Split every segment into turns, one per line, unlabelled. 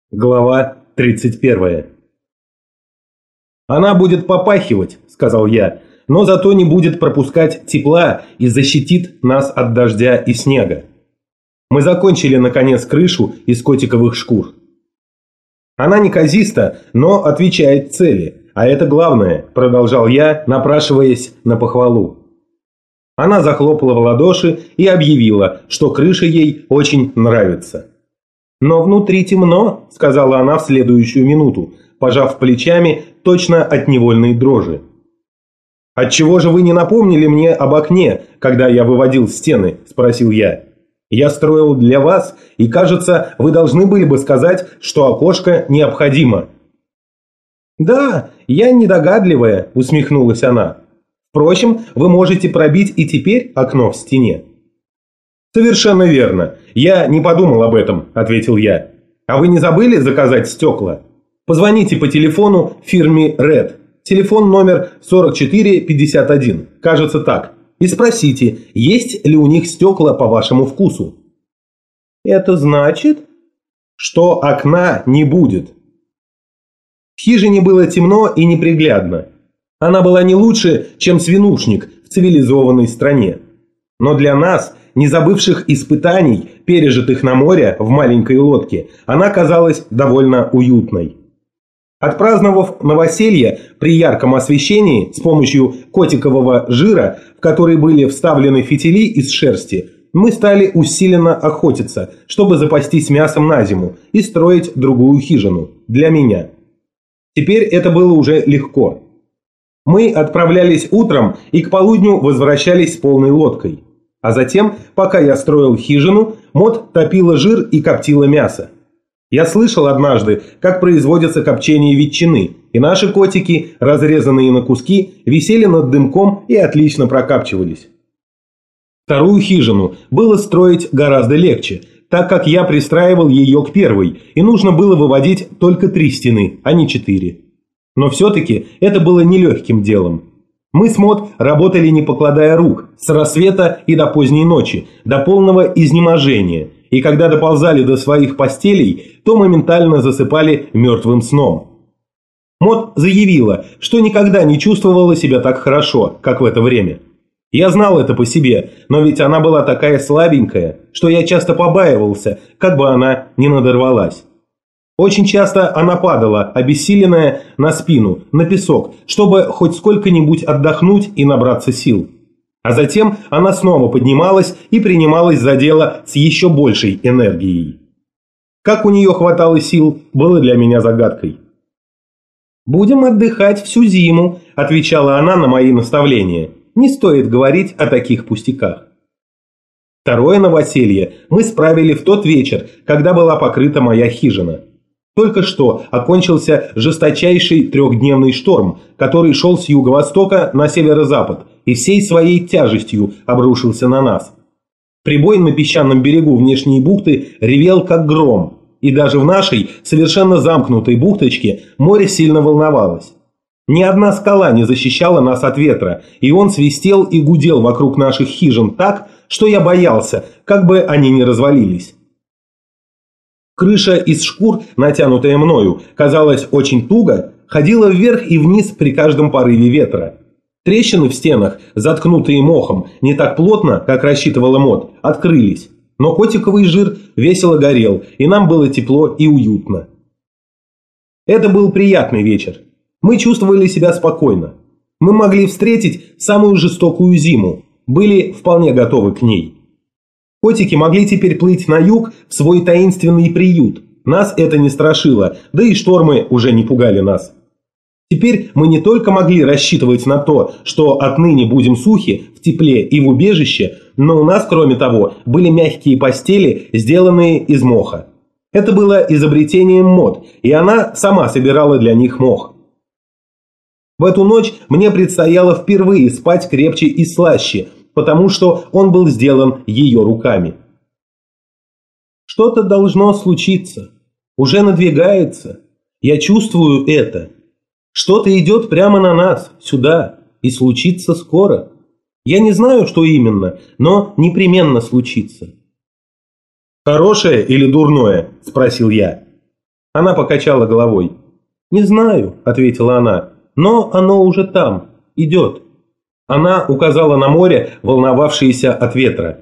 Глава 31. «Она будет попахивать», – сказал я, – «но зато не будет пропускать тепла и защитит нас от дождя и снега». Мы закончили, наконец, крышу из котиковых шкур. «Она неказиста, но отвечает цели, а это главное», – продолжал я, напрашиваясь на похвалу. Она захлопала в ладоши и объявила, что крыша ей очень нравится. «Но внутри темно», – сказала она в следующую минуту, пожав плечами точно от невольной дрожи. «Отчего же вы не напомнили мне об окне, когда я выводил стены?» – спросил я. «Я строил для вас, и, кажется, вы должны были бы сказать, что окошко необходимо». «Да, я недогадливая», – усмехнулась она. «Впрочем, вы можете пробить и теперь окно в стене». «Совершенно верно. Я не подумал об этом», – ответил я. «А вы не забыли заказать стекла? Позвоните по телефону фирме Red. Телефон номер 4451. Кажется так. И спросите, есть ли у них стекла по вашему вкусу». «Это значит?» «Что окна не будет». В хижине было темно и неприглядно. Она была не лучше, чем свинушник в цивилизованной стране. Но для нас, не забывших испытаний, пережитых на море в маленькой лодке, она казалась довольно уютной. Отпраздновав новоселье при ярком освещении с помощью котикового жира, в который были вставлены фитили из шерсти, мы стали усиленно охотиться, чтобы запастись мясом на зиму и строить другую хижину для меня. Теперь это было уже легко. Мы отправлялись утром и к полудню возвращались с полной лодкой. А затем, пока я строил хижину, Мот топила жир и коптила мясо. Я слышал однажды, как производится копчение ветчины, и наши котики, разрезанные на куски, висели над дымком и отлично прокапчивались. Вторую хижину было строить гораздо легче, так как я пристраивал ее к первой, и нужно было выводить только 3 стены, а не 4. Но все-таки это было нелегким делом. Мы с Мот работали не покладая рук, с рассвета и до поздней ночи, до полного изнеможения, и когда доползали до своих постелей, то моментально засыпали мертвым сном. Мот заявила, что никогда не чувствовала себя так хорошо, как в это время. Я знал это по себе, но ведь она была такая слабенькая, что я часто побаивался, как бы она ни надорвалась. Очень часто она падала, обессиленная, на спину, на песок, чтобы хоть сколько-нибудь отдохнуть и набраться сил. А затем она снова поднималась и принималась за дело с еще большей энергией. Как у нее хватало сил, было для меня загадкой. «Будем отдыхать всю зиму», – отвечала она на мои наставления. «Не стоит говорить о таких пустяках». Второе новоселье мы справили в тот вечер, когда была покрыта моя хижина. Только что окончился жесточайший 3-дневный шторм, который шел с юго-востока на северо-запад и всей своей тяжестью обрушился на нас. Прибой на песчаном берегу внешней бухты ревел как гром, и даже в нашей совершенно замкнутой бухточке море сильно волновалось. Ни одна скала не защищала нас от ветра, и он свистел и гудел вокруг наших хижин так, что я боялся, как бы они не развалились. Крыша из шкур, натянутая мною, казалось очень туго, ходила вверх и вниз при каждом порыве ветра. Трещины в стенах, заткнутые мохом, не так плотно, как рассчитывала Мот, открылись. Но котиковый жир весело горел, и нам было тепло и уютно. Это был приятный вечер. Мы чувствовали себя спокойно. Мы могли встретить самую жестокую зиму, были вполне готовы к ней. Котики могли теперь плыть на юг в свой таинственный приют. Нас это не страшило, да и штормы уже не пугали нас. Теперь мы не только могли рассчитывать на то, что отныне будем сухи, в тепле и в убежище, но у нас, кроме того, были мягкие постели, сделанные из моха. Это было изобретением Мот, и она сама собирала для них мох. В эту ночь мне предстояло впервые спать крепче и слаще, потому что он был сделан ее руками. Что-то должно случиться. Уже надвигается. Я чувствую это. Что-то идет прямо на нас, сюда, и случится скоро. Я не знаю, что именно, но непременно случится. «Хорошее или дурное?» – спросил я. Она покачала головой. «Не знаю», – ответила она, – «но оно уже там, идет». Она указала на море, волновавшееся от ветра.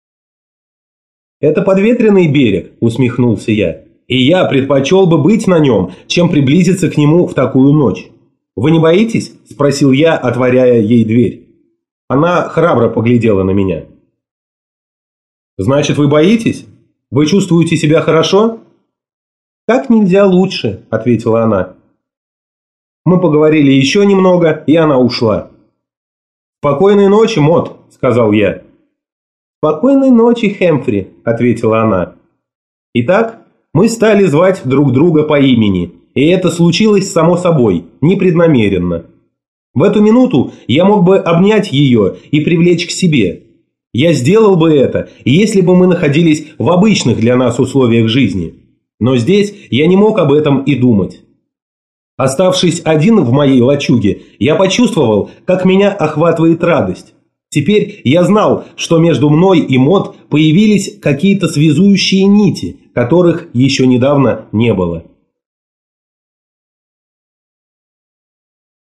«Это подветренный берег», – усмехнулся я. «И я предпочел бы быть на нем, чем приблизиться к нему в такую ночь. Вы не боитесь?» – спросил я, отворяя ей дверь. Она храбро поглядела на меня. «Значит, вы боитесь? Вы чувствуете себя хорошо?» «Как нельзя лучше», – ответила она. Мы поговорили еще немного, и она ушла. «Спокойной ночи, Мот», – сказал я. «Спокойной ночи, Хэмфри», – ответила она. Итак, мы стали звать друг друга по имени, и это случилось само собой, непреднамеренно. В эту минуту я мог бы обнять ее и привлечь к себе. Я сделал бы это, если бы мы находились в обычных для нас условиях жизни. Но здесь я не мог об этом и думать. Оставшись один в моей лачуге, я почувствовал, как меня охватывает радость. Теперь я знал, что между мной и Мот появились какие-то связующие нити, которых еще недавно не было.